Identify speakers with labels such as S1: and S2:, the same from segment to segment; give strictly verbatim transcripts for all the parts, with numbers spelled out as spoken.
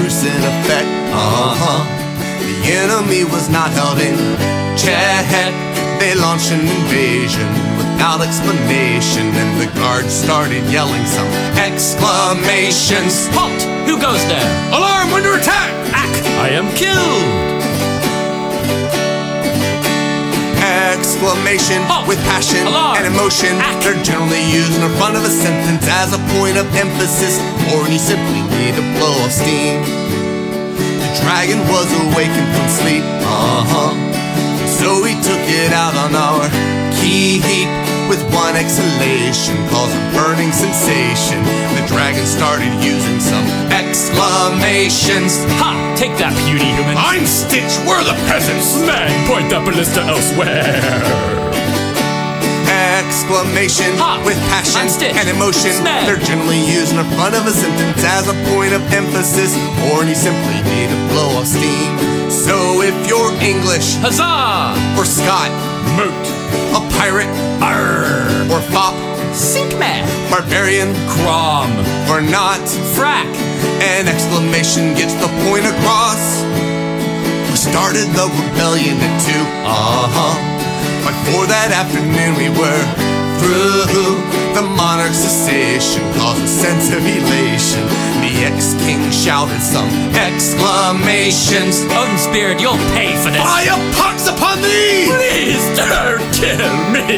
S1: truce in effect. Uh-huh. The enemy was not held in check. They launched an invasion without explanation, and the guards started yelling some exclamations.
S2: Halt! Who goes there?
S3: Alarm! Under attack!
S2: Ack! I am killed!
S1: Exclamation
S2: halt.
S1: With passion
S2: Alarm.
S1: and emotion.
S2: Ack.
S1: They're generally used in the front of a sentence as a point of emphasis, or you simply need a blow of steam. The dragon was awakened from sleep, uh-huh. So he took it out on our key heap with one exhalation, caused a burning sensation. The dragon started using some exclamations.
S2: Ha! Take that, puny human.
S3: I'm Stitch. We're the peasants.
S2: Man, point that ballista elsewhere.
S1: Exclamation
S2: ha!
S1: With passion and emotion.
S2: Snag.
S1: They're generally used in the front of a sentence as a point of emphasis, or you simply need a blow of steam. So if you're English,
S2: huzzah!
S1: Or Scot,
S2: moot.
S1: A pirate,
S2: arr.
S1: Or fop,
S2: sink man.
S1: Barbarian,
S2: crom.
S1: Or not,
S2: frack.
S1: An exclamation gets the point across. We started the rebellion at two, uh-huh. But for that afternoon we were through. The monarch's cessation caused a sense of elation. The ex-king shouted some exclamations.
S2: Odin Spirit, you'll pay for this.
S1: Fire a pox upon thee!
S2: Please don't kill me!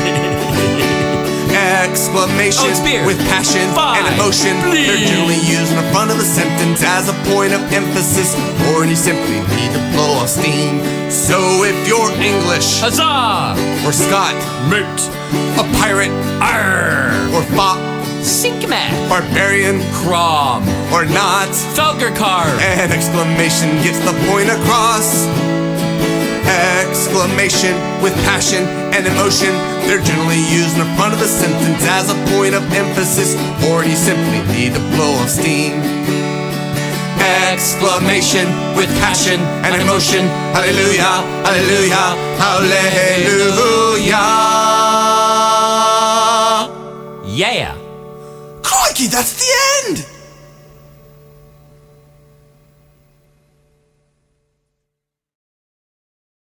S1: Exclamation with passion
S2: Fine.
S1: and emotion.
S2: Please.
S1: They're generally used in the front of a sentence as a point of emphasis, or you simply need to blow off steam. So if you're English,
S2: huzzah!
S1: Or Scot,
S2: moot.
S1: A pirate,
S2: arr.
S1: Or fop,
S2: sink man.
S1: Barbarian,
S2: crom.
S1: Or not,
S2: Felgercar.
S1: An exclamation gets the point across. Exclamation with passion and emotion. They're generally used in the front of a sentence as a point of emphasis, or you simply need a blow of steam. Exclamation with passion and emotion. Hallelujah, hallelujah, hallelujah.
S2: Yeah.
S1: Crikey, that's the end!